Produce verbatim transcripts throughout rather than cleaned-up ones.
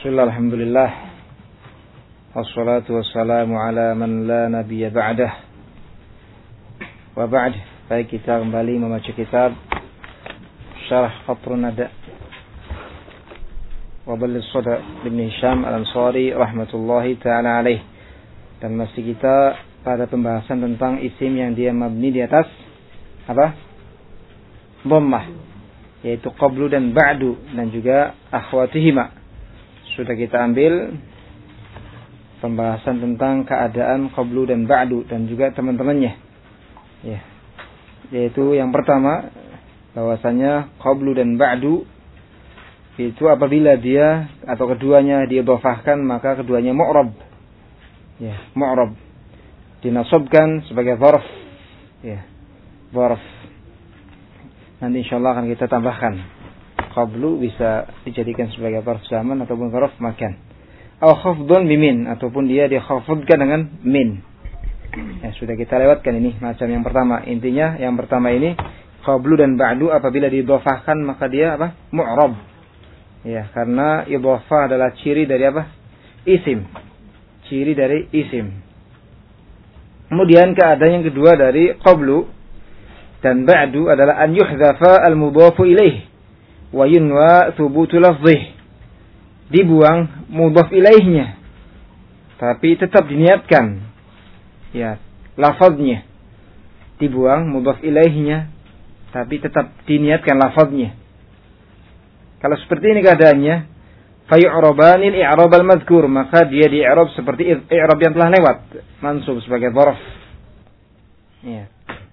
Bismillah, alhamdulillah. Wassalatu wassalamu ala man la nabiyya ba'dah. Wa ba'd, baik kita kembali membaca kitab Syarah Qatrun Nada wa Dhallis Sada Ibn Hisham Al-Ansari rahmatullahi ta'ala alaih. Dan masih kita pada pembahasan tentang isim yang dia mabni di atas apa? Dhammah, yaitu qablu dan ba'du, dan juga akhwatihima. Sudah kita ambil pembahasan tentang keadaan qablu dan ba'du dan juga teman-temannya. Ya. Yaitu yang pertama, bahwasanya qablu dan ba'du itu apabila dia atau keduanya diidhafahkan maka keduanya mu'rab. Ya, mu'rab. Dinasabkan sebagai dzarf. Ya. Dzarf. Nanti insyaallah akan kita tambahkan. Qablu bisa dijadikan sebagai dzarf zaman ataupun dzarf makan. Au khafdun bimin, ataupun dia dikhafdkan dengan min. Ya, sudah kita lewatkan ini macam yang pertama. Intinya yang pertama ini qablu dan ba'du apabila diidhafahkan maka dia apa? Mu'rab. Ya, karena idhafah adalah ciri dari apa? Isim. Ciri dari isim. Kemudian keadaan yang kedua dari qablu dan ba'du adalah an yuhdhafa al-mudhafu ilaih wa yunwa thubutu lafzih. Dibuang mudhaf ilaihnya tapi tetap diniatkan ya lafaznya. Dibuang mudhaf ilaihnya tapi tetap diniatkan lafaznya. Kalau seperti ini keadaannya, fayu'rabanil i'rab al-madhkur, maka dia di-i'rab seperti i'rab yang telah lewat, mansub sebagai dzarf. Ya.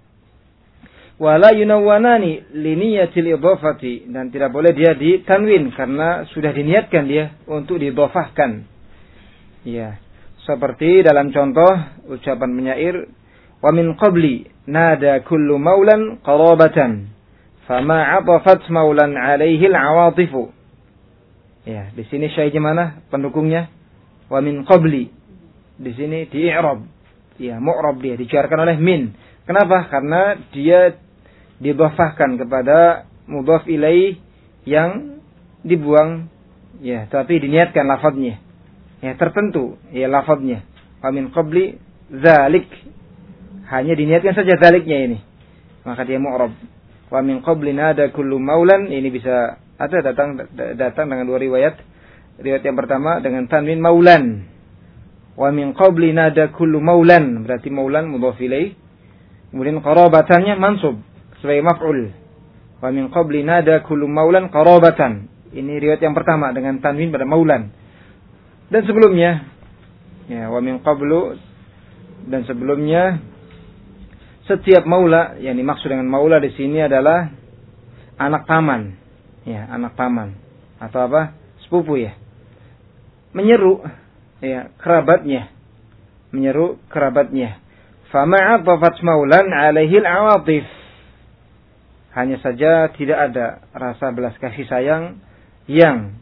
Wala yunawwanani li niyatil idhafati, dan tidak boleh dia ditanwin karena sudah diniatkan dia untuk diidhafahkan. Ya. Seperti dalam contoh ucapan penyair, wa min qabli nada kullu maulan qarabatan fama 'atafat maulan 'alaihi al-'awatifu. Ya, di sini syahidnya mana pendukungnya? Wa min qabli. Di sini di-i'rab. Ya, mu'rab dia dijarkan oleh min. Kenapa? Karena dia didhafahkan kepada mudhaf ilaih yang dibuang, ya, tapi diniatkan lafadznya. Ya, tertentu, ya lafadznya. Wa min qabli dzalik. Hanya diniatkan saja dzaliknya ini. Maka dia mu'rab. Wa min qabli nada kullu maulan, ini bisa ada datang datang dengan dua riwayat. Riwayat yang pertama dengan tanwin maulan. Wa min qabli nada kullu maulan, berarti maulan mudhaf ilaih. Kemudian qarabatannya mansub sebagai maf'ul. Wa min qabli nada kullu maulan qarabatan. Ini riwayat yang pertama dengan tanwin pada maulan. Dan sebelumnya ya wa min qablu, dan sebelumnya setiap maula, yang dimaksud dengan maula di sini adalah anak paman. Ya, anak paman atau apa? Sepupu ya. Menyeru ya kerabatnya. Menyeru kerabatnya. Fama 'atafat maulan 'alaihi al-'awatif. Hanya saja tidak ada rasa belas kasih sayang yang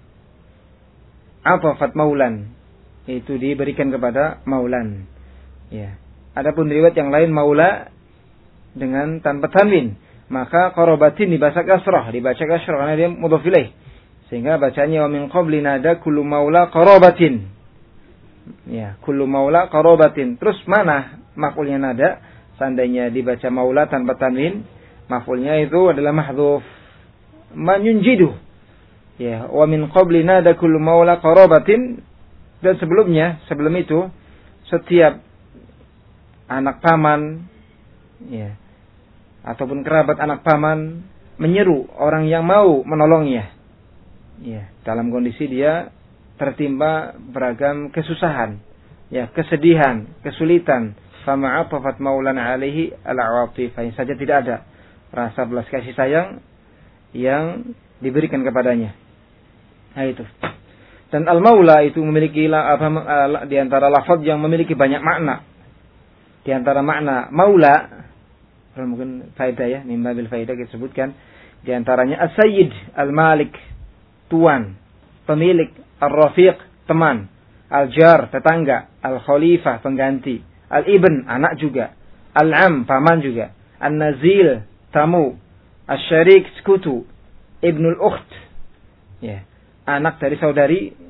'atafat maulan itu diberikan kepada maulan. Ya. Adapun riwayat yang lain maula dengan tanpa tanwin, maka qarabatin dibaca kasrah, dibaca kasrah karena dia mudhaf ilaih. Sehingga bacanya wa min qabli nada kullu maula qarabatin. Ya, kullu maula qarabatin. Terus mana maf'ulnya nada? Seandainya dibaca maula tanpa tanwin, maf'ulnya itu adalah mahdhuf. Man yunjidu. Ya, wa min qabli nada kullu maula qarabatin, dan sebelumnya, sebelum itu setiap anak paman ya ataupun kerabat anak paman menyeru orang yang mau menolongnya. Ya, dalam kondisi dia tertimpa beragam kesusahan, ya, kesedihan, kesulitan. Fama 'atafat maulan 'alaihi al-'awatif. Hanya saja tidak ada rasa belas kasih sayang yang diberikan kepadanya. Nah itu. Dan al-maula itu memiliki apa, di antara lafaz yang memiliki banyak makna. Di antara makna maula, mungkin faedah ya, mimba bil faedah kita sebutkan, di antaranya as-sayyid, al-malik, tuan, pemilik, ar-rafiq, teman, al-jar, tetangga, al-khalifah, pengganti, al-ibn, anak juga, al-am, paman juga, an-nazil, tamu, asy-syarik, sekutu, ibnul ukht, ya, anak dari saudari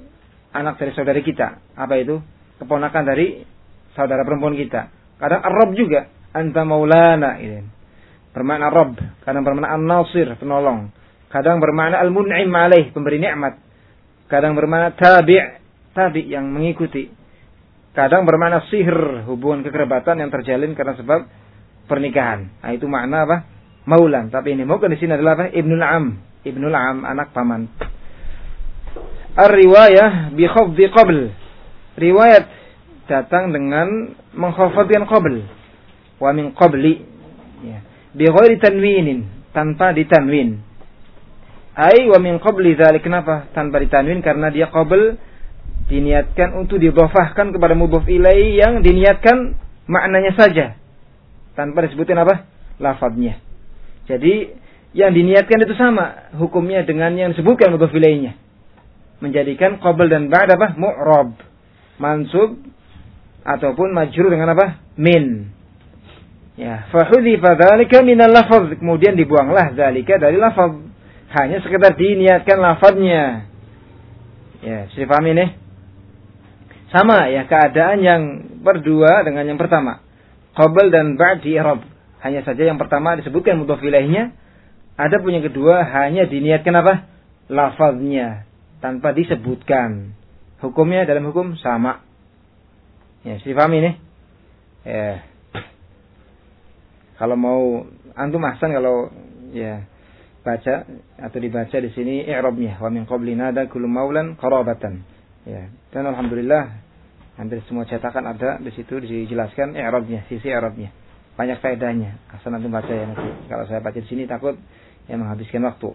anak dari saudari kita. Apa itu? Keponakan dari saudara perempuan kita. Kadang ar-Rabb juga. Anta maulana. Ini. Bermakna Rabb. Kadang bermakna an-Nasir, penolong. Kadang bermakna al-mun'im alaih, pemberi nikmat. Kadang bermakna tabi', tabi' yang mengikuti. Kadang bermakna sihir, hubungan kekerabatan yang terjalin karena sebab pernikahan. Nah, itu makna apa? Maulan. Tapi ini mungkin di sini adalah apa? Ibnul Am. Ibnul Am, anak paman. Ar-riwayah bi khafdhi qabl. Riwayat datang dengan mengkhafadkan qabl. Wa min qabli. Ya. Bi ghairi tanwinin, tanpa ditanwin. Ai wa min qabli dzalik, kenapa tanpa ditanwin? Karena dia qabl diniatkan untuk didhofahkan kepada mudhof ilaih yang diniatkan maknanya saja tanpa disebutkan apa? Lafadznya. Jadi yang diniatkan itu sama hukumnya dengan yang disebutkan mudhof ilaihnya. Menjadikan qabl dan ba'd apa? Mu'rab, mansub ataupun majrur dengan apa? Min. Ya, fa hudhifa dzalika min al-lafz, kemudian dibuanglah dzalika dari lafaz. Hanya sekedar diniatkan lafadznya. Ya, saya paham ini? Sama ya keadaan yang berdua dengan yang pertama. Qabl dan ba'd di i'rab. Hanya saja yang pertama disebutkan mudhof ilaihnya. Ada pun yang kedua hanya diniatkan apa? Lafaznya tanpa disebutkan. Hukumnya dalam hukum sama. Ya, saya paham ini? Ya. Kalau mau antum ahsan kalau ya baca atau dibaca di sini i'rabnya, wa min qabli nada kullu maulan qarabatan. Ya, dan alhamdulillah hampir semua cetakan ada di situ dijelaskan i'rabnya, sisi i'rabnya. Banyak faedahnya. Asal antum baca ya nanti. Kalau saya baca di sini takut ya menghabiskan waktu.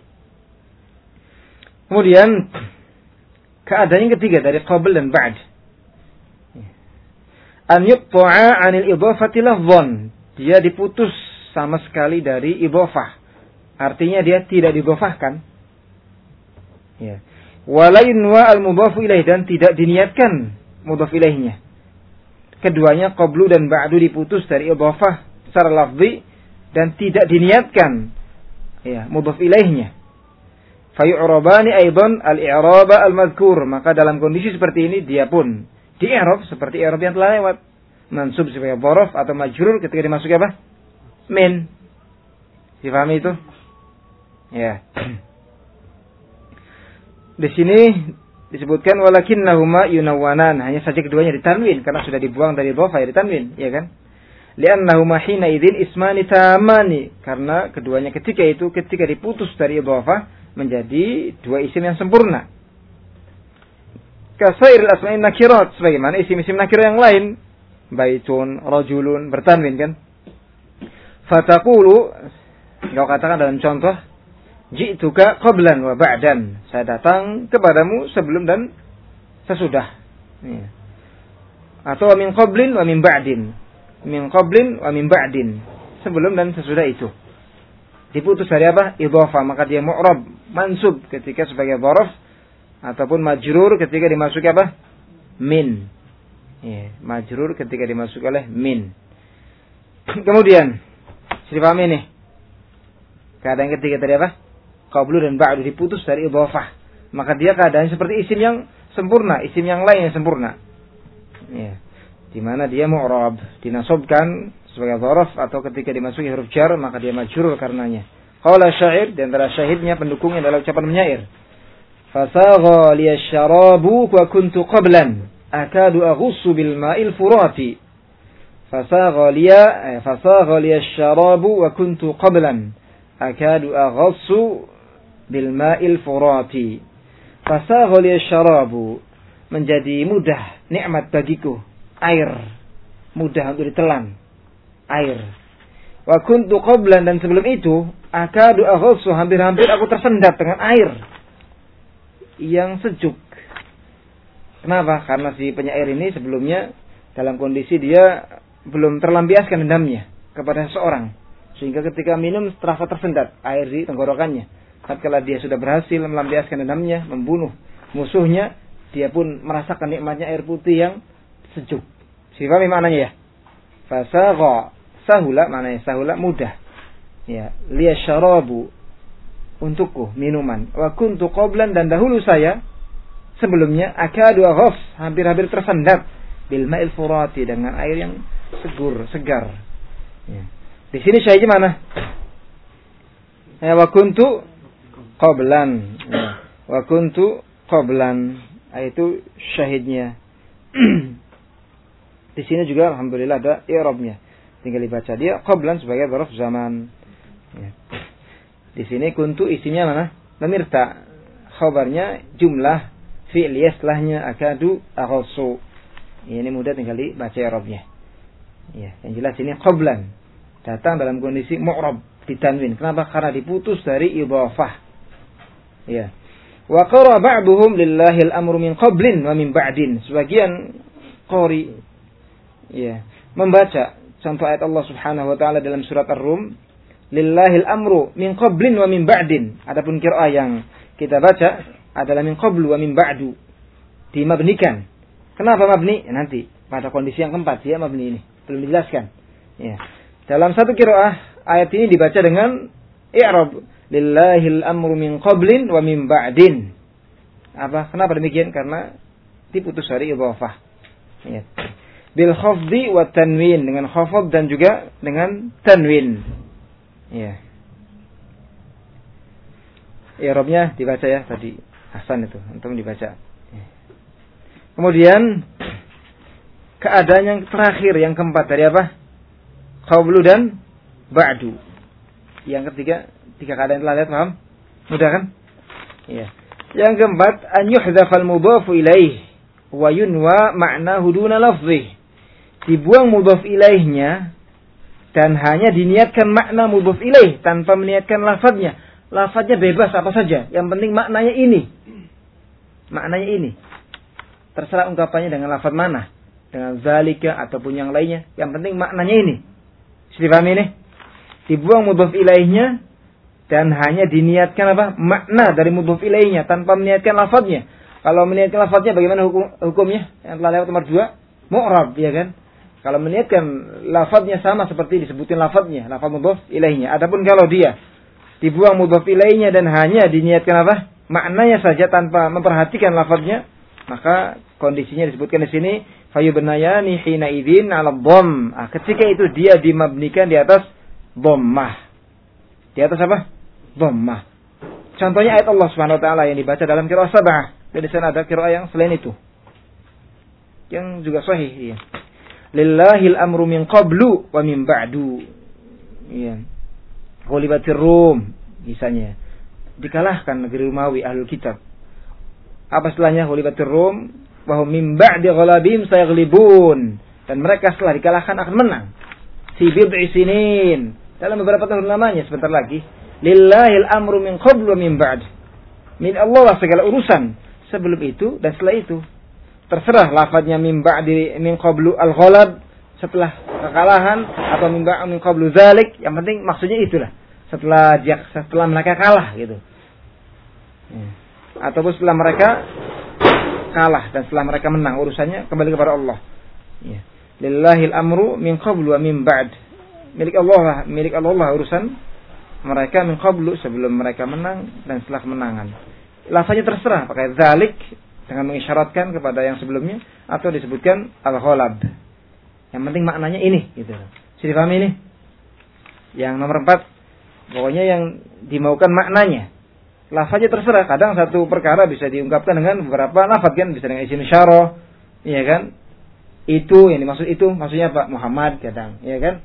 Kemudian keadaan yang ketiga dari qabl dan ba'd. An yuqta'a 'anil idhafati lafdhan. Dia diputus sama sekali dari idhafah. Artinya dia tidak didhafahkan. Ya. Walain wa al-mudhafu ilaih, dan tidak diniatkan mudhaf ilaihnya. Keduanya qablu dan ba'du diputus dari idhafah secara lafzi dan tidak diniatkan ya mudhaf ilaihnya. Fayu'rabani aidan al-i'raba al-madhkur, maka dalam kondisi seperti ini dia pun di-i'rab seperti i'rab yang telah lewat. Mansub sebagai dhorof atau majrur ketika dimasuki apa? Min. Difahami itu? Ya. Di sini disebutkan walakinnahuma yunawwanan, hanya saja keduanya ditanwin karena sudah dibuang dari dhofa ya ditanwin, ya kan? Li'annahuma hina idzin ismani tamani, karena keduanya ketika itu ketika diputus dari dhofa menjadi dua isim yang sempurna. Kasairil asma'in nakirat, sebagaimana isim-isim nakirah yang lain. Baitun, rajulun, bertanwin kan? Fataqulu, kau katakan dalam contoh, ji'tuka qablan wa ba'dan. Saya datang kepadamu sebelum dan sesudah. Ya. Atau min qablin wa min ba'din. Min qablin wa min ba'din. Sebelum dan sesudah itu. Diputus dari apa? Idhafah, maka dia mu'rab, mansub ketika sebagai dhorof ataupun majrur ketika dimasuki apa? Min. Ya, majrur ketika dimasuki oleh min. Kemudian, sudah paham ini? Keadaan ketiga tadi apa? Qablu dan ba'du diputus dari idhafah. Maka dia keadaan seperti isim yang sempurna, isim yang lain yang sempurna. Ya. Di mana dia mu'rab, dinasobkan sebagai dhorof atau ketika dimasuki huruf jar maka dia majrur karenanya. Qala syair, di antara syahidnya pendukungnya adalah ucapan penyair. Fasagha liyasyarabu wa kuntu qablan akadu aghussu bil ma'il furati. Fasagha liya fasagha liyasyarabu wa kuntu qablan akadu aghussu bil ma'il furati. Fasagha liyasyarabu, menjadi mudah nikmat bagiku air, mudah untuk ditelan air. Wa kuntu qablan, dan sebelum itu akadu aghussu, hampir-hampir aku tersendat dengan air yang sejuk. Kenapa? Karena si penyair ini sebelumnya dalam kondisi dia belum terlampiaskan dendamnya kepada seseorang, sehingga ketika minum terasa tersendat air di tenggorokannya. Tatkala dia sudah berhasil melampiaskan dendamnya, membunuh musuhnya, dia pun merasakan nikmatnya air putih yang sejuk. Siapa maknanya ya? Fasagha, sahula, maknanya sahula mudah. Ya, liyasyarabu, untukku minuman. Wa kuntu qablan, dan dahulu saya sebelumnya akadu aghaf, hampir-hampir tersandap bil ma'il furati, dengan air yang segur, segar. Ya. Di sini syahidnya mana? Ya, wa kuntu qablan. Ya. Wa kuntu qablan. Itu syahidnya. Di sini juga alhamdulillah ada i'rabnya. Tinggal dibaca dia qablan sebagai dzaraf zaman. Ya. Di sini kuntu isinya mana? Lamirta. Khabarnya jumlah fi'liyah setelahnya akadu aghasu. Ini mudah tinggal dibaca i'rabnya. Ya, yang jelas ini qablan. Datang dalam kondisi mu'rab ditanwin. Kenapa? Karena diputus dari idhafah. Ya. Wa qara ba'duhum lillahi al-amru min qablin wa min ba'din. Sebagian qari ya membaca contoh ayat Allah Subhanahu wa taala dalam surat Ar-Rum, lillahi al-amru min qablin wa min ba'din. Adapun qiraah yang kita baca adalah min qablu wa min ba'du. Dimabnikan. Kenapa mabni? Ya, nanti pada kondisi yang keempat ya mabni ini. Belum dijelaskan. Ya. Dalam satu qiraah ayat ini dibaca dengan i'rab lillahil amru min qablin wa min ba'din. Apa? Kenapa demikian? Karena diputus dari idhafah. Ya. Bil khafdi wa tanwin, dengan khafd dan juga dengan tanwin. Ya. I'rabnya dibaca ya tadi. Hasan itu, antum dibaca. Ya. Kemudian keadaan yang terakhir yang keempat dari apa? Qablu dan ba'du. Yang ketiga, tiga keadaan telah lihat, paham? Mudah kan? Iya. Yang keempat, an yuhdhafal mudhafu ilaih wa yunwa ma'nahu duna lafzih. Dibuang mudhaf ilaihnya dan hanya diniatkan makna mudhaf ilaih tanpa meniatkan lafadznya. Lafadznya bebas apa saja, yang penting maknanya ini. Maknanya ini. Terserah ungkapannya dengan lafadz mana, dengan zalika ataupun yang lainnya, yang penting maknanya ini. Sudah paham ini? Dibuang mudhaf ilaihnya dan hanya diniatkan apa? Makna dari mudhaf ilaihnya tanpa meniatkan lafadznya. Kalau meniatkan lafadznya bagaimana hukum, hukumnya? Yang telah lewat nomor dua, mu'rab, ya kan? Kalau meniatkan lafadznya sama seperti disebutin lafadznya, lafadz mudhaf ilaihnya. Adapun kalau dia dibuang mudhaf ilaihnya dan hanya diniatkan apa? Maknanya saja tanpa memperhatikan lafadznya, maka kondisinya disebutkan di sini fayubnayani hina idzin 'ala dhamm. Ah, ketika itu dia dimabnikan di atas dhammah. Di atas apa? Dhammah. Contohnya ayat Allah Subhanahu wa taala yang dibaca dalam qiraah sab'ah. Dan di sana ada qiraah yang selain itu. Yang juga sahih, ya. Lillahil amru min qablu wa min ba'du. Iya. Ghulibatir Rum misalnya. Dikalahkan negeri Romawi ahlul kitab. Apa setelahnya? Ghulibatir Rum wa hum min ba'di ghalabihim sayaghlibun. Dan mereka setelah dikalahkan akan menang. Fi bid'i sinin. Dalam beberapa tahun lamanya sebentar lagi. Lillahil amru min qablu wa min ba'd. Min Allah segala urusan sebelum itu dan setelah itu. Terserah lafadznya min ba'di min qablu al-ghalab, setelah kekalahan, atau min ba'di min qablu dzalik, yang penting maksudnya itulah. Setelah setelah mereka kalah gitu. Ya. Ataupun setelah mereka kalah dan setelah mereka menang, urusannya kembali kepada Allah. Ya. Lillahil amru min qablu wa min ba'd. Milik Allah lah, milik Allah lah urusan mereka min qablu, sebelum mereka menang dan setelah kemenangan. Lafaznya terserah pakai dzalik dengan mengisyaratkan kepada yang sebelumnya atau disebutkan al-ghalab. Yang penting maknanya ini gitu. Sudah paham ini? Yang nomor empat, pokoknya yang dimaukan maknanya. Lafaznya terserah, kadang satu perkara bisa diungkapkan dengan beberapa lafaz kan, bisa dengan isim isyarah, iya kan? Itu yang dimaksud itu maksudnya Pak Muhammad kadang, iya kan?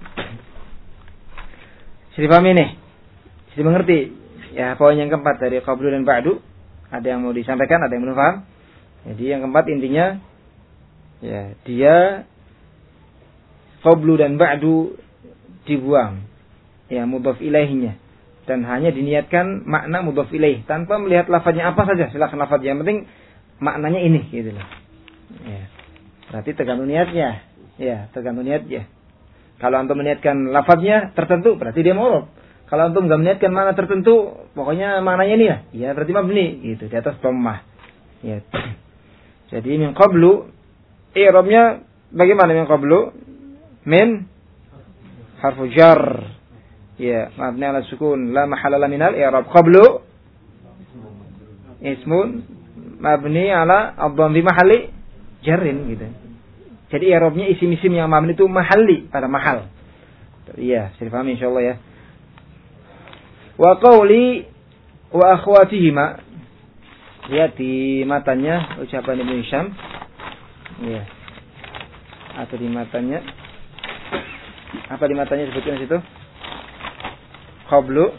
Sudah paham ini? Sudah mengerti? Ya, poin yang keempat dari qablu dan ba'du. Ada yang mau disampaikan, ada yang belum paham. Jadi yang keempat intinya, ya dia qablu dan ba'du dibuang, ya mudhaf ilaihnya, dan hanya diniatkan makna mudhaf ilaih tanpa melihat lafadznya apa saja, silakan lafadznya, yang penting maknanya ini, gitu loh. Ya. Berarti tergantung niatnya, ya tergantung niatnya. Kalau antum meniatkan lafadznya tertentu, berarti dia mu'rab. Kalau antum enggak meniatkan mana tertentu, pokoknya maknanya ini ya, ya berarti mabni gitu di atas dhammah. Ya. Jadi min qablu i'rabnya bagaimana min qablu? Min harfu jar. Ya, mabni ala sukun la mahalla minal i'rab. Qablu ismun mabni ala ad-dhamm fi mahalli jarrin gitu. Jadi i'rabnya isim-isim yang mabni itu mahalli, pada mahal. Iya, bisa dipahami insyaallah ya. Wa qawli wa akhwatihima. Lihat di matanya ucapan Ibnu Hisham. Iya. Atau di matanya. Apa di matanya sebutkan di situ? Qablu.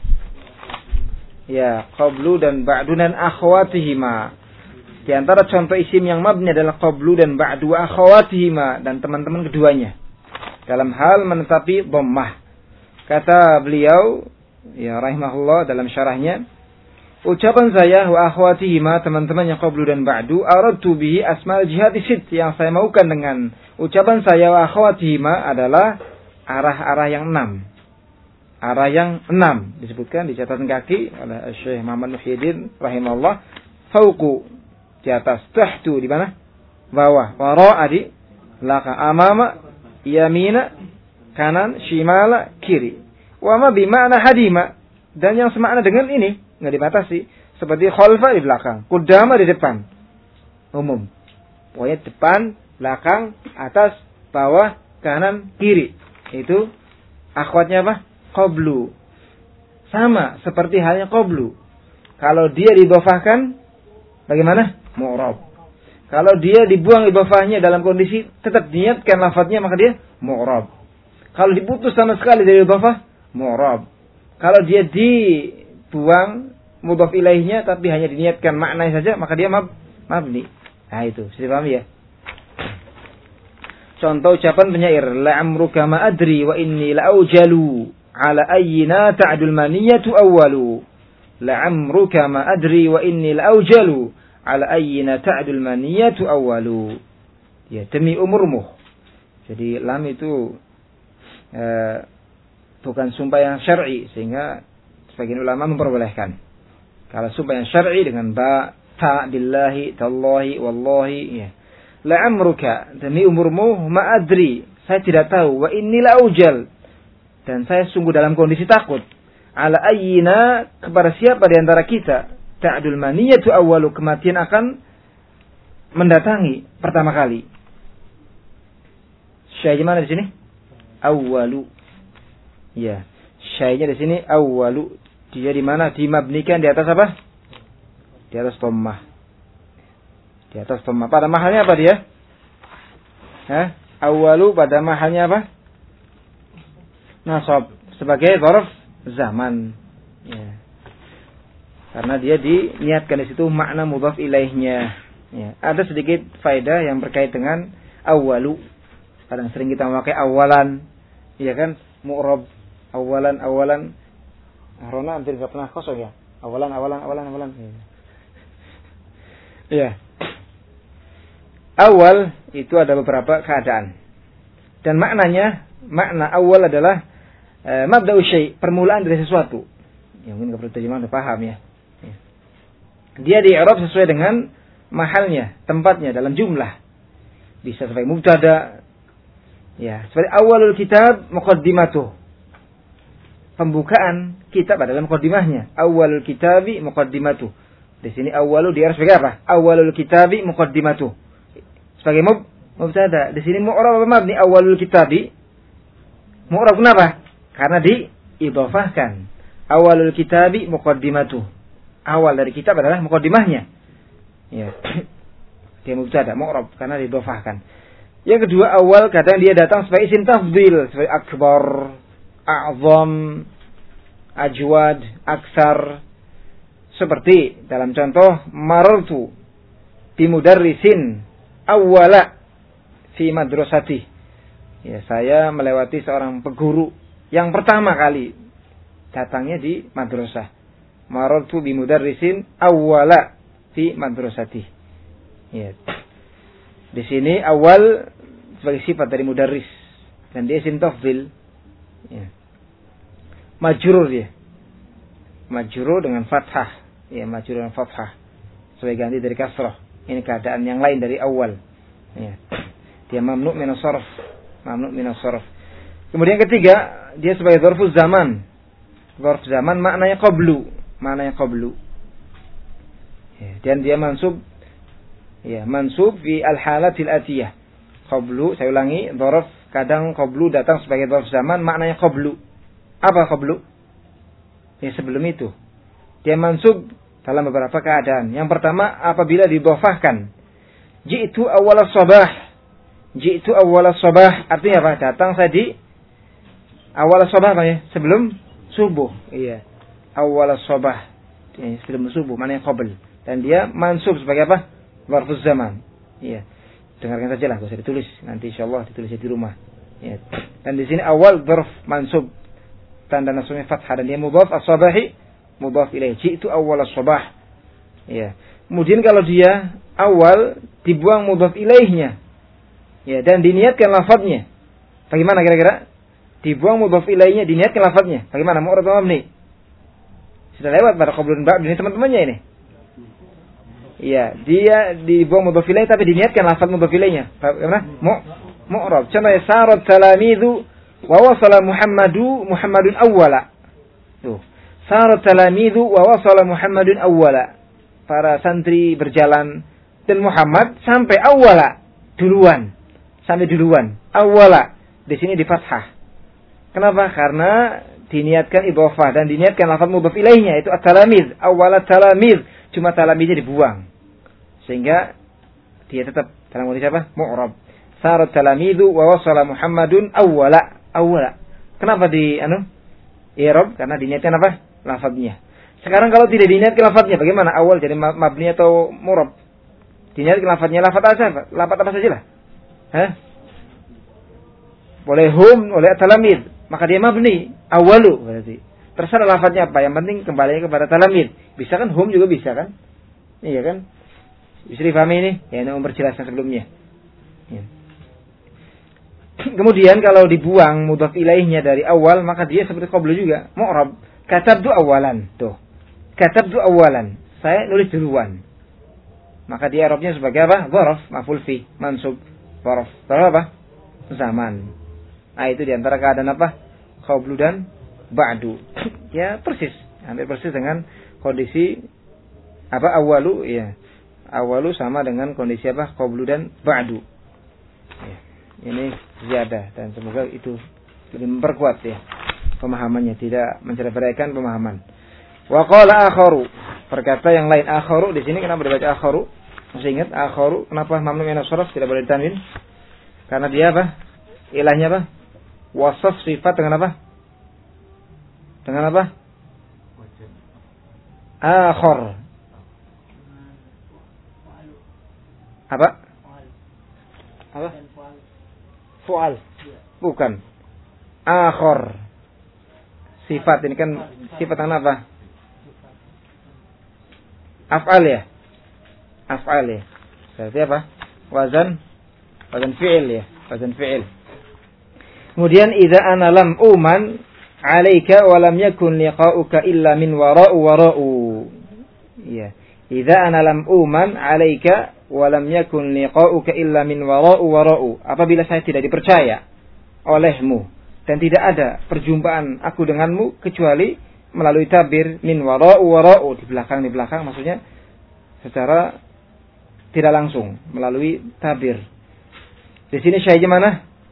Ya, qablu dan ba'du dan akhwatihima. Di antara contoh isim yang mabni adalah qablu dan ba'du wa akhwatihima dan teman-teman keduanya. Dalam hal menetapi dhammah. Kata beliau, ya rahimahullah dalam syarahnya, ucapan saya wa akhwatihima, teman-teman yang qablu dan ba'du, aradtu bihi asmal jihati sit, yang saya maukan dengan ucapan saya wa akhwatihima adalah arah-arah yang enam. Arah yang enam disebutkan di catatan kaki oleh Syekh Muhammad Muhyiddin rahimahullah. Fauqu di atas, tahtu di mana? Bawah, wara'a di belakang, amama yamina kanan, shimala kiri. Wa ma bi ma'na hadima, dan yang semakna dengan ini enggak dibatasi, seperti khalfa di belakang, qudama di depan. Umum. Pokoknya depan, belakang, atas, bawah, kanan, kiri. Itu akhwatnya apa? Qablu. Sama seperti halnya qablu. Kalau dia didhofahkan bagaimana? Mu'rab. Kalau dia dibuang idhofahnya dalam kondisi tetap niatkan lafadznya, maka dia mu'rab. Kalau diputus sama sekali dari idhofah, mu'rab. Kalau dia dibuang mudhaf ilaihnya tapi hanya diniatkan maknanya saja, maka dia mab mabni. Nah itu, sudah paham ya? Contoh ucapan penyair, la'amruka ma adri wa inni la'aujalu ala ayyina ta'dul maniyatu awwalu. La'amruka ma adri wa inni la'aujalu ala ayyina ta'dul maniyatu awwalu. Ya, demi umurmu. Jadi lam itu eh, bukan sumpah yang syar'i, sehingga sebagian ulama memperbolehkan. Kalau sumpah yang syar'i dengan ba, ta, billahi, tallahi, wallahi, ya. La'amruka, demi umurmu, ma'adri, saya tidak tahu, wa inni la'ujal, dan saya sungguh dalam kondisi takut, ala ayyina, kepada siapa di antara kita, ta'dul maniyatu awwalu, kematian akan mendatangi pertama kali. Syai'nya mana di sini? Awwalu. Ya, syai'nya di sini awwalu. Dia di mana? Dimabnikan di atas apa? Di atas dhammah. Di atas dhammah. Pada mahalnya apa dia? Hah? Awwalu pada mahalnya apa? Nasab. Sebagai dzarf zaman. Ya. Karena dia diniatkan di situ makna mudhaf ilaihnya. Ya. Ada sedikit faedah yang berkait dengan awwalu. Kadang sering kita memakai awalan. Iya kan? Mu'rab. Awalan, awalan. Rona hampir tidak pernah kosong ya. Awalan, awalan, awalan, awalan. Iya. Awal itu ada beberapa keadaan. Dan maknanya, makna awal adalah e, mabda'u syai', permulaan dari sesuatu. Ya, mungkin enggak perlu terjemahan, udah paham ya. Ya. Dia di-i'rab sesuai dengan mahalnya, tempatnya dalam jumlah. Bisa sebagai mubtada. Ya, seperti awalul kitab muqaddimatuh. Pembukaan kitab adalah muqaddimahnya. Awalul kitabi muqaddimatuh. Di sini awalu dia harus sebagai apa? Awalul kitabi muqaddimatuh. Sebagai mub mubtada. Di sini mu'rab apa mabni? Awalul kitabi. Mu'rab kenapa? Karena diidhofahkan. Awalul kitabi muqaddimatuh. Awal dari kitab adalah muqaddimahnya. Ya. Dia mubtada, mu'rab karena diidhofahkan. Yang kedua, awal kadang dia datang sebagai isim tafdhil, sebagai akbar, a'zam, ajwad, aksar. Seperti dalam contoh, marartu bimudarrisin awwala fi madrasati. Ya, saya melewati seorang peguru yang pertama kali datangnya di madrasah. Marartu bimudarrisin awwala fi madrasati. Ya. Di sini awal sebagai sifat dari mudarris dan dia isim tafdhil. Ya. Majrur dia. Majrur dengan fathah. Ya, majrur dengan fathah. Sebagai ganti dari kasrah. Ini keadaan yang lain dari awal. Ya. Dia mamnu' minas sarf. Mamnu' minas sarf. Kemudian ketiga, dia sebagai dzarfuz zaman. Dzarf zaman maknanya qablu. Maknanya qablu. Ya, dan dia mansub ya, mansub fi al-halatil atiyah. Qablu, saya ulangi, dzaraf kadang qablu datang sebagai dzaraf zaman, maknanya qablu. Apa qablu? Ya, sebelum itu. Dia mansub dalam beberapa keadaan. Yang pertama, apabila didhofahkan. Ji'tu awwal as-sabah. Ji'tu awwal as-sabah, artinya apa? Datang saya di awal as-sabah apa ya? Sebelum subuh. Iya. Awal as-sabah. Ya, sebelum subuh, maknanya qabl. Dan dia mansub sebagai apa? Dzarfuz zaman. Iya. Dengarkan saja lah, enggak usah ditulis. Nanti insyaallah ditulis di rumah. Ya. Dan di sini awal dzarf mansub. Tanda nasabnya fathah dan dia mudhaf as-sabahi mudhaf ilaih. Ji'tu awal as-sabah. Ya. Kemudian kalau dia awal dibuang mudhaf ilaihnya. Ya, dan diniatkan lafadznya. Bagaimana kira-kira? Dibuang mudhaf ilaihnya, diniatkan lafadznya. Bagaimana? Mu'rab atau mabni? Sudah lewat pada qablun ba'd ini teman-temannya ini. Iya, dia dibuang mudhaf ilaih tapi diniatkan lafadz mudhaf ilaihnya. Bagaimana? Mu mu'rab. Contohnya sarat talamidu wa wasala Muhammadu Muhammadun awwala. Tuh. Sarat talamidu wa wasala Muhammadun awwala. Para santri berjalan dan Muhammad sampai awwala, duluan. Sampai duluan. Awwala. Di sini di fathah. Kenapa? Karena diniatkan idhofah dan diniatkan lafadz mudhaf ilaihnya itu at-talamid, awwala talamid. Cuma talamidnya dibuang. Sehingga dia tetap dalam kondisi apa? Mu'rab. Sarat talamidu wa wasala Muhammadun awwala. Awwala. Kenapa di anu? I'rab karena diniatkan apa? Lafadznya. Sekarang kalau tidak diniatkan lafadznya bagaimana? Awal jadi mabni atau mu'rab? Diniatkan lafadznya, lafadz apa? Lafadz apa sajalah. Hah? Boleh hum, boleh talamid, maka dia mabni awalu berarti. Terserah lafadznya apa, yang penting kembali kepada talamid. Bisa kan hum juga bisa kan? Iya kan? Bisa difahami ini? Ya, ini memperjelaskan sebelumnya. Ya. Kemudian kalau dibuang mudhaf ilaihnya dari awal, maka dia seperti qablu juga, mu'rab. Katabtu awalan, tuh. Katabtu awalan. Saya nulis duluan. Maka dia i'rabnya sebagai apa? Dzaraf, maf'ul fi, mansub, dzaraf. Dzaraf apa? Zaman. Nah, itu diantara keadaan apa? Qablu dan ba'du. Ya, persis. Hampir persis dengan kondisi apa? Awalu, ya. Awalu sama dengan kondisi apa? Qablu dan ba'du. Ya. Ini ziyadah dan semoga itu lebih memperkuat ya pemahamannya, tidak menceraikan pemahaman. Wa qala akharu, berkata yang lain. Akharu di sini kenapa dibaca akharu? Masih ingat akharu? Kenapa mamnu min as-sarf tidak boleh ditanwin? Karena dia apa? Ilahnya apa? Wasaf sifat dengan apa? Dengan apa? Akhar. Apa? Apa? Fu'al. Bukan. Akhar. Sifat ini kan sifat dengan apa? Af'al ya? Af'al ya. Berarti apa? Wazan wazan fi'il ya. Wazan fi'il. Kemudian idza ana lam uman 'alaika wa lam yakun liqa'uka illa min wara'u wara'u. Iya. Idza ana lam uman 'alaika wa lam yakun liqa'uka illa min wara'u wara'u. Apabila saya tidak dipercaya olehmu dan tidak ada perjumpaan aku denganmu kecuali melalui tabir min wara'u wara'u, di belakang di belakang maksudnya secara tidak langsung melalui tabir. Di sini syahidnya mana?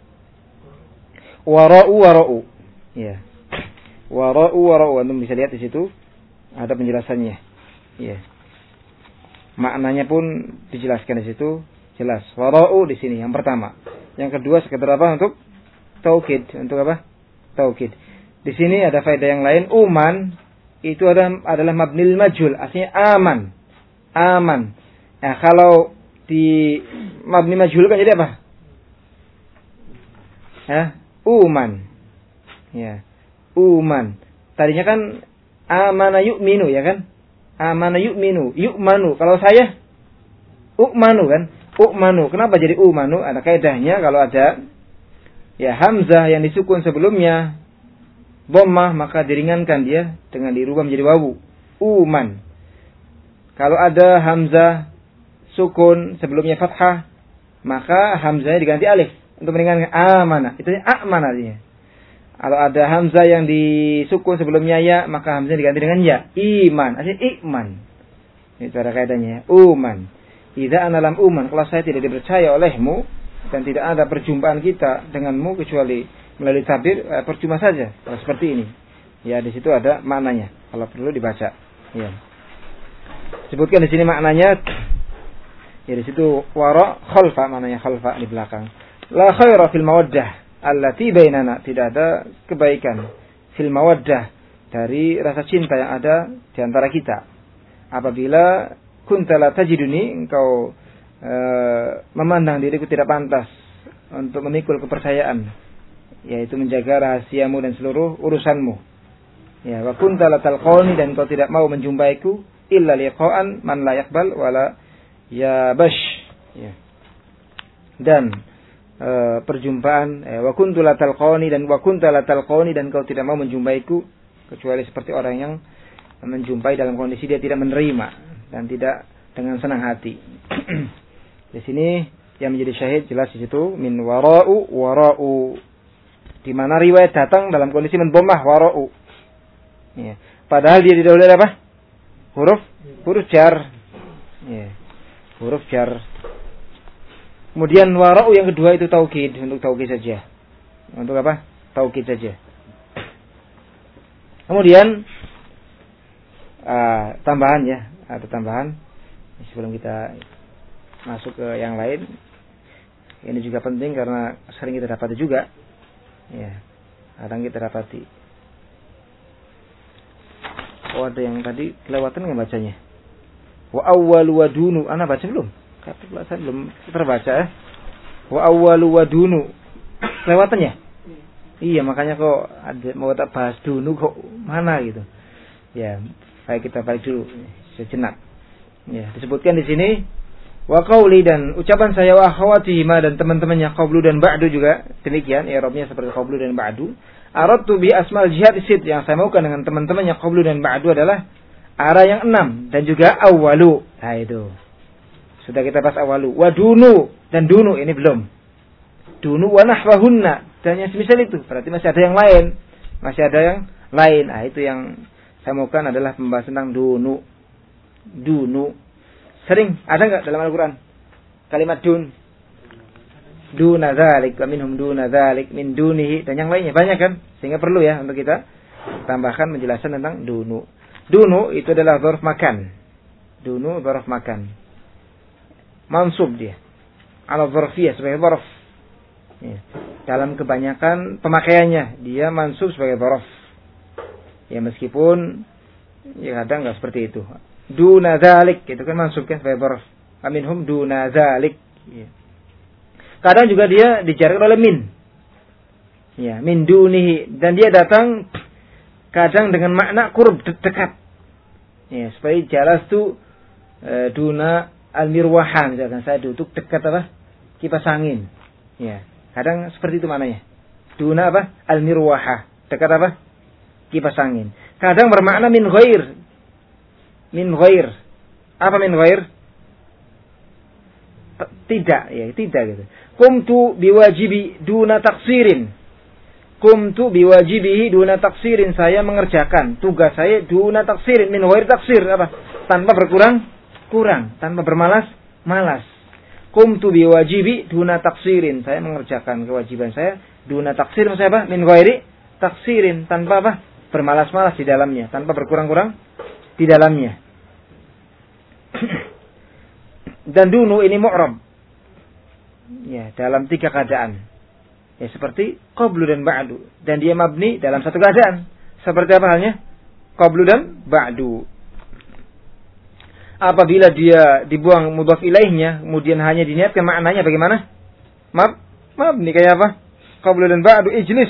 Wara'u wara'u. Ya. Wara'u wara'u. Antum bisa lihat di situ ada penjelasannya. Ya. Maknanya pun dijelaskan di situ jelas. Wara'u di sini yang pertama. Yang kedua sekedar apa? Untuk taukid. Untuk apa? Taukid. Di sini ada faedah yang lain. Uman itu adalah adalah mabnil majhul, artinya aman. Aman. Nah, kalau di mabni majhul kan jadi apa? Ya, uman. Ya. Uman. Tadinya kan amana yu'minu ya kan? Amana yu'minu, yu'manu. Kalau saya u'manu kan? U'manu. Kenapa jadi u'manu? Ada kaidahnya kalau ada ya hamzah yang disukun sebelumnya dhammah maka diringankan dia dengan dirubah menjadi wawu. Uman. Kalau ada hamzah sukun sebelumnya fathah maka hamzahnya diganti alif untuk meringankan amana. Itu amana artinya. Kalau ada hamzah yang disukun sebelumnya ya maka hamzahnya diganti dengan ya. Iman. Artinya iman. Ini cara kaidahnya. Uman. Idza ana lam uman, kalau saya tidak dipercaya olehmu dan tidak ada perjumpaan kita denganmu kecuali melalui tabir, eh, percuma saja. Kalau seperti ini. Ya, di situ ada maknanya. Kalau perlu dibaca. Ya. Sebutkan di sini maknanya. Ya, di situ wara khalfa, maknanya khalfa di belakang. La khaira fil mawaddah allati bainana, tidak ada kebaikan fil mawaddah dari rasa cinta yang ada di antara kita. Apabila kunta la tajiduni, engkau e, memandang diriku tidak pantas untuk memikul kepercayaan, yaitu menjaga rahasiamu dan seluruh urusanmu. Ya, wa kunta la talqani, dan engkau tidak mau menjumpaiku illa liqa'an man la yaqbal wala yabash. Ya. Dan e, perjumpaan e, wa kuntu la talqani, dan wa kunta la talqani, dan engkau tidak mau menjumpaiku kecuali seperti orang yang menjumpai dalam kondisi dia tidak menerima dan tidak dengan senang hati. Di sini yang menjadi syahid jelas di situ min wara'u wara'u, di mana riwayat datang dalam kondisi mendhammah wara'u. Ya. Padahal dia didahului apa? Huruf huruf jar. Ya. Huruf jar. Kemudian wara'u yang kedua itu taukid, untuk taukid saja. Untuk apa? Taukid saja. Kemudian uh, tambahan ya, ada tambahan sebelum kita masuk ke yang lain. Ini juga penting karena sering kita dapati juga. Ya, kadang kita dapati. Oh, ada yang tadi kelewatan nggak bacanya? Wa awwalu wadunu, ana baca belum? Kata pelajaran belum terbaca ya. Wa awwalu wadunu. Kelewatannya? Iya, makanya kok ada mau tak bahas dunu kok mana gitu. Ya, baik kita balik dulu sejenak. Ya, disebutkan di sini wa qauli, dan ucapan saya wa akhawatihima, dan teman-temannya qablu dan ba'du juga demikian, i'rabnya seperti qablu dan ba'du. Aradtu bi asmal jihad sid, yang saya maukan dengan teman-temannya qablu dan ba'du adalah arah yang enam, dan juga awalu. Nah itu. Sudah kita bahas awalu. Wa dunu, dan dunu ini belum. Dunu wa nahwahunna, dan yang semisal itu. Berarti masih ada yang lain. Masih ada yang lain. Nah, itu yang saya maukan adalah pembahasan tentang dunu. Dunu. Sering ada enggak dalam Al-Qur'an kalimat dun? Duna dzalik, wa minhum duna dzalik, min dunihi, dan yang lainnya banyak kan? Sehingga perlu ya untuk kita tambahkan penjelasan tentang dunu. Dunu itu adalah dzarf makan. Dunu dzarf makan. Mansub dia. Ala dzarfiyah sebagai dzarf. Ya. Dalam kebanyakan pemakaiannya dia mansub sebagai dzaraf. Ya, meskipun ya kadang enggak seperti itu. Duna dzalik itu kan mansub kan sebagai dzaraf. Aminhum duna dzalik. Ya. Kadang juga dia dijarkan oleh min. Ya, min dunihi, dan dia datang kadang dengan makna qurb, dekat. Ya, seperti jalastu e, duna al-mirwahan, misalkan saya duduk dekat apa? Kipas angin. Ya. Kadang seperti itu maknanya. Duna apa? Al-mirwahah. Dekat apa? Kipas angin. Kadang bermakna min ghair. Min ghair. Apa min ghair? Tidak, ya, tidak gitu. Qumtu biwajibi duna taksirin. Qumtu biwajibihi duna taksirin. Saya mengerjakan tugas saya duna taksirin. Min ghair taksir. Apa? Tanpa berkurang, kurang. Tanpa bermalas, malas. Qumtu biwajibi duna taksirin. Saya mengerjakan kewajiban saya duna taksir, maksudnya apa? Min ghairi taksirin, tanpa apa? Bermalas-malas di dalamnya, tanpa berkurang-kurang di dalamnya. Dan dunu ini mu'rab. Ya, dalam tiga keadaan. Ya, seperti qablu dan ba'du, dan dia mabni dalam satu keadaan. Seperti apa halnya? Qablu dan ba'du. Apabila dia dibuang mudhaf ilaihnya, kemudian hanya diniatkan maknanya bagaimana? Mab, mabni kayak apa? Qablu dan ba'du ijlis.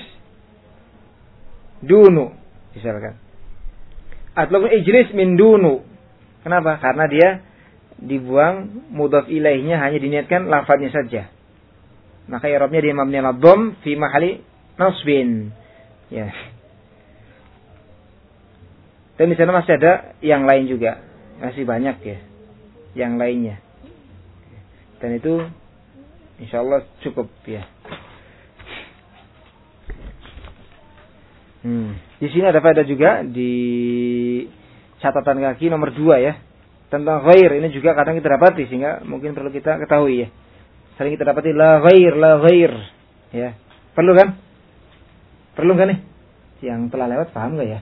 Dunu, misalkan. Atau ijlis min dunu. Kenapa? Karena dia dibuang mudhaf ilaihnya, hanya diniatkan lafadznya saja. Maka i'rabnya dia mabni ala dhamm fi mahali nasbin. Ya. Dan di sana masih ada yang lain juga. Masih banyak ya yang lainnya. Dan itu insyaallah cukup ya. Hmm. Di sini ada faedah juga di catatan kaki nomor dua ya. tentang ghair ini juga kadang kita dapati, sehingga mungkin perlu kita ketahui ya. Sering kita dapati la ghair, la ghair. Ya. Perlu kan? Perlu kan nih? Yang telah lewat paham enggak ya?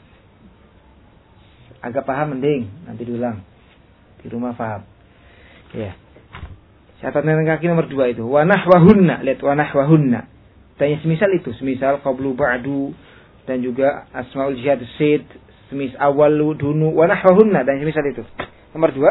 Agak paham mending, nanti diulang. Di rumah paham. Ya. Catatan kaki nomor dua itu. Wa nahwahunna, lihat wa nahwahunna. Dan yang semisal itu, semisal qablu ba'du dan juga asmaul jihad sid, semis awalu dunu wa nahwahunna dan semisal itu. Nomor dua.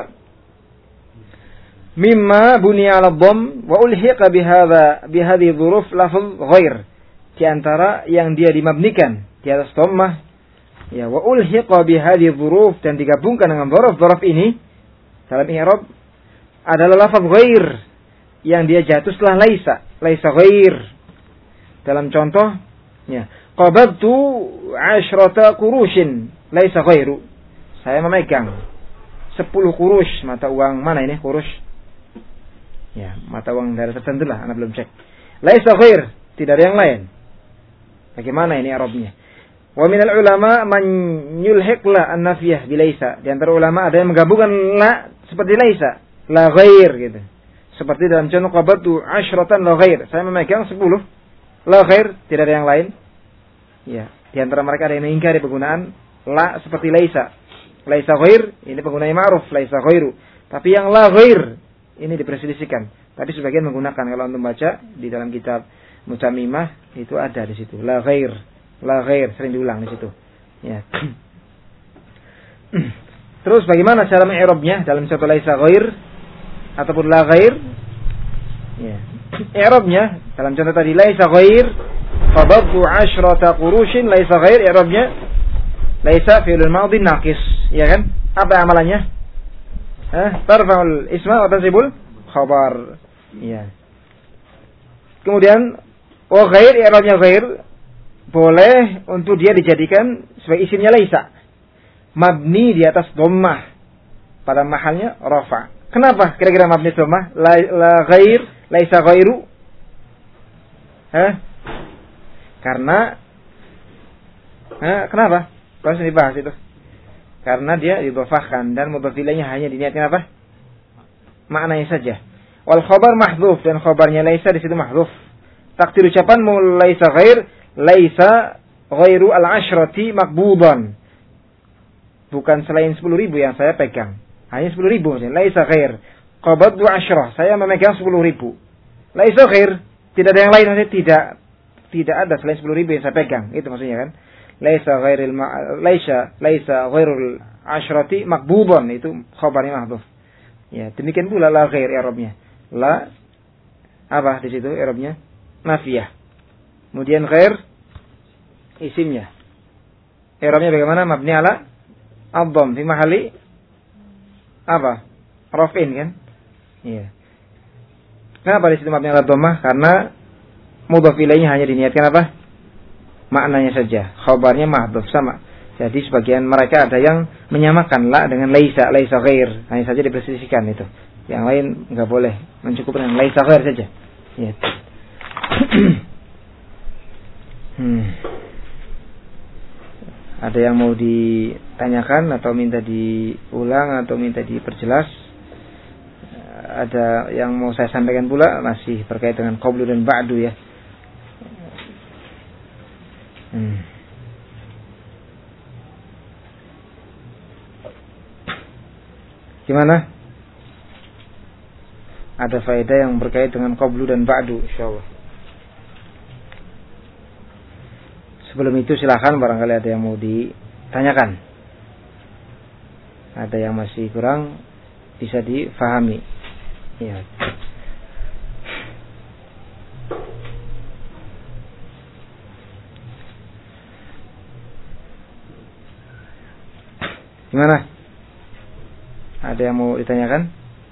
Mimma buniya 'ala dhamm wa ulhiqa bihadha bihadhihi dhuruf lafz ghair. Di antara yang dia dimabnikan di atas dhammah ya wa ulhiqa bihadhihi dhuruf dan digabungkan dengan dhuruf-dhuruf ini dalam i'rab adalah lafz ghair yang dia jatuh setelah laisa, laisa ghair. Dalam contoh ya qabadtu asyrata kurushin laisa ghairu. Saya memegang sepuluh kurus, mata uang mana ini kurus? Ya, mata uang daerah tertentu lah, Anda belum cek. Laisa ghair, tidak ada yang lain. Bagaimana ini Arabnya? Wa minal ulama man yulhiq la an-nafiyah bi laisa. Di antara ulama ada yang menggabungkan la seperti laisa, la ghair gitu. Seperti dalam contoh qabatu asyratan la ghair. Saya memegang sepuluh la ghair, tidak ada yang lain. Ya, di antara mereka ada yang mengingkari penggunaan la seperti laisa. Laisa ghair, ini penggunaan ma'ruf, laisa ghairu. Tapi yang la ghair ini diperselisihkan. Tapi sebagian menggunakan, kalau untuk baca di dalam kitab Mutamimah itu ada di situ. La ghair, la ghair sering diulang di situ. Ya. Terus bagaimana cara mengi'rabnya dalam contoh laisa ghair ataupun la ghair? Ya. I'rabnya dalam contoh tadi laisa ghair, qabadtu asyrata qurushin laisa ghair, i'rabnya laisa fi'lul madhi naqis, ya kan? Apa amalannya? Eh, tarfa'ul isma wa tansibul khabar. Ya. Kemudian wa ghair, i'rabnya ghair boleh untuk dia dijadikan sebagai isimnya laisa. Mabni di atas dhammah. Pada mahalnya rafa. Kenapa kira-kira mabni dhammah? La, la ghair, laisa ghairu. Eh? Karena eh, kenapa? Harus dibahas itu. Karena dia didhofahkan dan mudhaf ilaihnya hanya diniatkan apa? Maknanya saja. Wal khabar mahdhuf dan khabarnya laisa di situ mahdhuf. Takdir ucapan laisa ghair, laisa ghairu al-asyrati maqbudan. Bukan selain sepuluh ribu yang saya pegang. Hanya sepuluh ribu maksudnya. Laisa ghair. Qabadtu asyrah. Saya memegang sepuluh ribu. Laisa ghair. Tidak ada yang lain maksudnya. Tidak. Tidak ada selain sepuluh ribu yang saya pegang. Itu maksudnya kan. Laisa ghairil ma laisa laisa ghairul asyrati maqbudan, itu khabarnya mahdhuf. Ya, demikian pula la ghair i'rabnya. La apa di situ i'rabnya? Nafiyah. Kemudian ghair isimnya. I'rabnya bagaimana? Mabni ala ad-dhamm fi mahalli apa? Raf'in kan? Iya. Kenapa di situ mabni ala dhammah? Karena mudhaf ilaihnya hanya diniatkan apa? Maknanya saja, khabarnya mahdhuf sama. Jadi sebagian mereka ada yang menyamakan la dengan laisa, laisa ghair, hanya saja diperselisihkan itu. Yang lain enggak boleh, mencukupi dengan laisa ghair saja. Ya. hmm. Ada yang mau ditanyakan atau minta diulang atau minta diperjelas? Ada yang mau saya sampaikan pula masih terkait dengan qablu dan ba'du ya. Hmm. Gimana? Ada faedah yang berkait dengan qablu dan ba'du insyaallah. Sebelum itu silakan barangkali ada yang mau ditanyakan. Ada yang masih kurang bisa difahami. Ya. Gimana? Ada yang mau ditanyakan?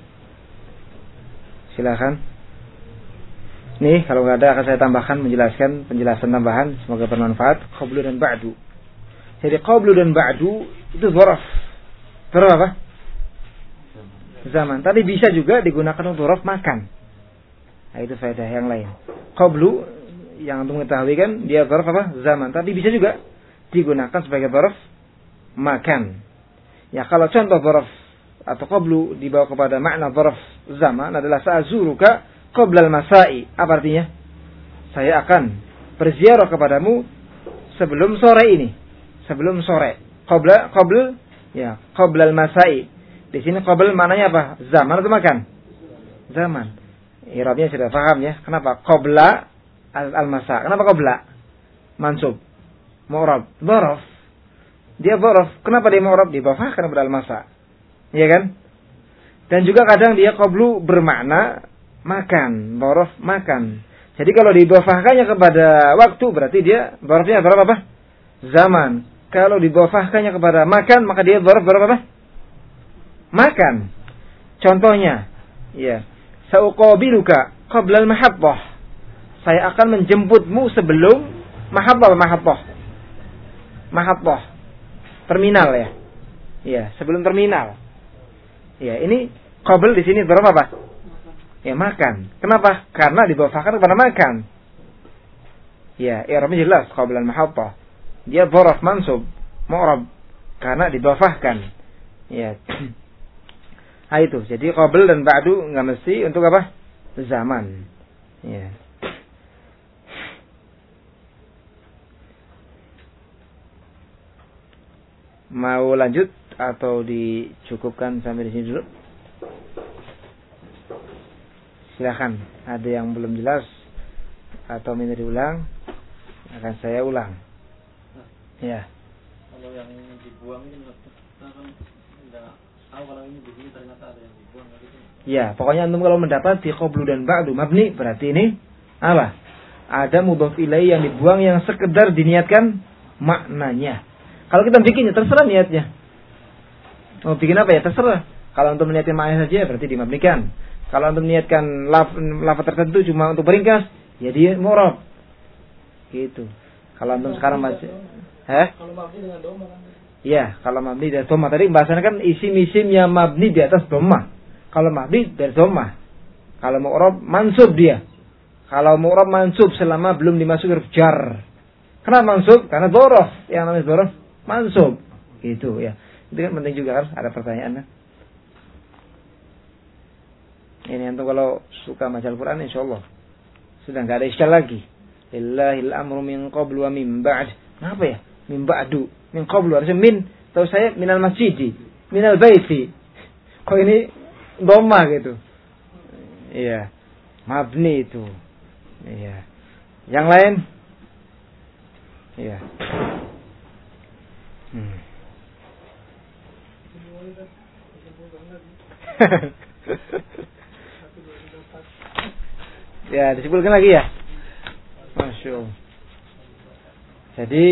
Silakan. Nih, kalau nggak ada akan saya tambahkan menjelaskan penjelasan tambahan, semoga bermanfaat. Qablu dan ba'du. Jadi qablu dan ba'du itu dzaraf. Dzaraf apa? Zaman. Tapi bisa juga digunakan untuk dzaraf makan. Nah, itu faedah yang lain. Qablu yang untuk mengetahui kan dia dzaraf apa? Zaman. Tapi bisa juga digunakan sebagai dzaraf makan. Ya, kalau contoh dzaraf atau qablu dibawa kepada makna dzarf zaman adalah sa'zuruka qabla al-masa'i. Apa artinya? Saya akan berziarah kepadamu sebelum sore ini. Sebelum sore. Qabla qabl ya, qabla al-masa'i. Di sini qabl maknanya apa? Zaman atau makan? Zaman. I'rabnya sudah paham ya. Kenapa? Qabla al-masa. Kenapa qabla? Mansub. Mu'rab. Dzaraf. Dia dzaraf. Kenapa dia mu'rab? Didhafahkan kepada al-masa. Iya kan? Dan juga kadang dia qablu bermakna makan. Dzaraf makan. Jadi kalau didhafahkannya kepada waktu berarti dia dzarafnya dzaraf apa? Zaman. Kalau didhafahkannya kepada makan maka dia dzaraf dzaraf apa? Makan. Contohnya, ya. Sauqabiluka qabla al-mahabbah. Saya akan menjemputmu sebelum mahabbah mahabbah. Mahabbah. Terminal ya. Ya, sebelum terminal. Ya, ini qabl di sini dzaraf apa? Ya, makan. Kenapa? Karena didhafahkan kepada makan. Ya, i'rabnya jelas qabla al-mahabbah. Dia dzaraf mansub, mu'rab karena didhafahkan. Ya. Nah itu. Jadi qabl dan ba'du enggak mesti untuk apa? Zaman. Ya. Mau lanjut atau dicukupkan sampai di sini dulu? Silakan. Ada yang belum jelas atau minta diulang, akan saya ulang. Ya. Kalau yang dibuang ini kan enggak tahu kalau ini di sini ternyata ada yang dibuang gitu. Ya, pokoknya antum kalau mendapati qablu dan ba'du mabni berarti ini apa? Ada mudhaf ilaih yang dibuang yang sekedar diniatkan maknanya. Kalau kita bikinnya terserah niatnya. Mau bikin apa ya terserah. Kalau untuk meniatkan maknanya saja berarti dimabnikan. Kalau untuk meniatkan laf, lafaz tertentu cuma untuk beringkas, ya dia mu'rab. Gitu. Kalau antum sekarang masih Hah? Kalau mabni dengan doma kan? Iya, kalau mabni dari doma tadi bahasanya kan isim-isim yang mabni di atas doma. Kalau mabni dari doma. Kalau mu'rab mansub dia. Kalau mu'rab mansub selama belum dimasuki huruf jar. Kenapa mansub? Karena dzaraf. Yang namanya dzaraf mansub. Gitu ya. Itu kan penting juga kan ada pertanyaannya. Ini antum kalau suka baca Al-Qur'an insyaallah sudah enggak ada iskal lagi. Lillahil amru min qablu wa min ba'd. Kenapa ya? Min ba'du, min qablu, harusnya min. Tahu saya minal masjidi, minal baiti. Kok ini dhamma gitu. Iya. Mabni itu. Iya. Yang lain? Iya. Hmm. Ya, disebutkan lagi ya. Masya Allah. Jadi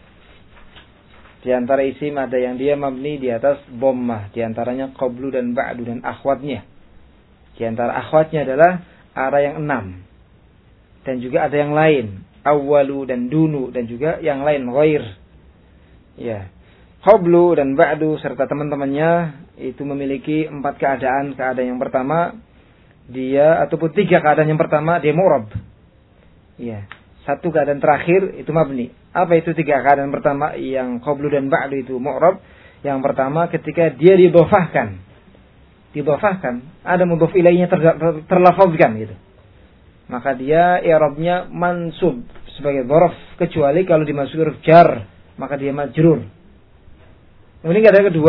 di antara isim ada yang dia mabni di atas dhammah, di antaranya qablu dan ba'du dan akhwatnya. Di antara akhwatnya adalah arah yang enam. Dan juga ada yang lain, awwalu dan dunu dan juga yang lain ghair. Ya. Qablu dan ba'du serta teman-temannya itu memiliki empat keadaan. Keadaan yang pertama dia ataupun tiga keadaan yang pertama dia mu'rab. Ya. Satu keadaan terakhir itu mabni. Apa itu tiga keadaan pertama yang qablu dan ba'du itu mu'rab? Yang pertama ketika dia didhafahkan. Didhafahkan, ada mudhaf ilaihnya ter, ter, terlafazkan gitu. Maka dia i'rabnya mansub sebagai dzaraf kecuali kalau dimasuki huruf jar, maka dia majrur. Kemudian keadaan kedua,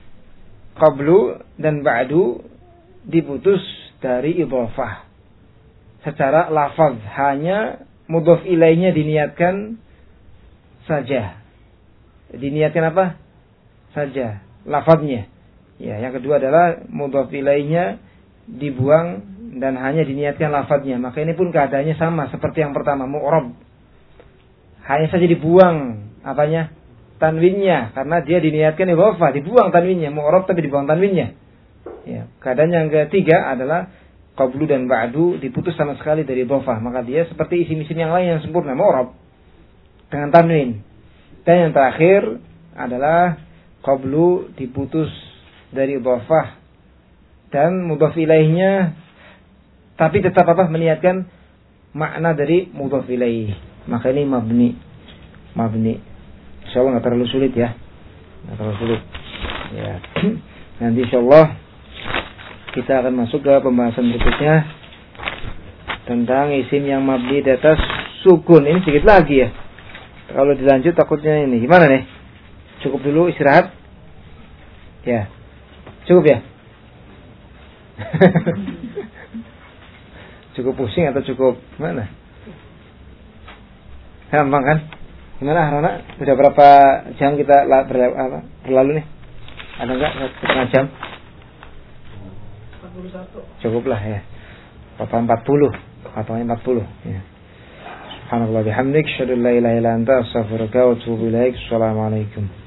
qablu dan ba'du diputus dari idhafah. Secara lafaz hanya mudhaf ilaihnya diniatkan saja. Diniatkan apa? Saja. Lafaznya. Ya, yang kedua adalah mudhaf ilaihnya dibuang dan hanya diniatkan lafaznya. Maka ini pun keadaannya sama seperti yang pertama, mu'rab. Hanya saja dibuang apanya? Tanwinnya, karena dia diniatkan idhafah, dibuang tanwinnya, mu'rab tapi dibuang tanwinnya. Ya, keadaan yang ketiga adalah qablu dan ba'du diputus sama sekali dari idhafah, maka dia seperti isim-isim yang lain yang sempurna, mu'rab dengan tanwin. Dan yang terakhir adalah qablu diputus dari idhafah dan mudhaf ilaihnya tapi tetap apa? Meniatkan makna dari mudhaf ilaih. Maka ini mabni. Mabni. Insyaallah enggak terlalu sulit ya. Enggak terlalu sulit. Ya. Nanti insyaallah kita akan masuk ke pembahasan berikutnya tentang isim yang mabni di atas sukun. Ini sedikit lagi ya. Kalau dilanjut takutnya ini gimana nih? Cukup dulu istirahat? Ya. Cukup ya? Cukup pusing atau cukup mana? Gampang kan? Gimana Rona? Sudah berapa jam kita berlalu nih? Ada enggak setengah jam? empat puluh satu. Cukup lah ya. Berapa empat puluh? Ataunya empat puluh ya. Subhanallah bihamdik, asyhadu an la ilaha illa anta, astaghfiruka wa atubu ilaik. Assalamualaikum.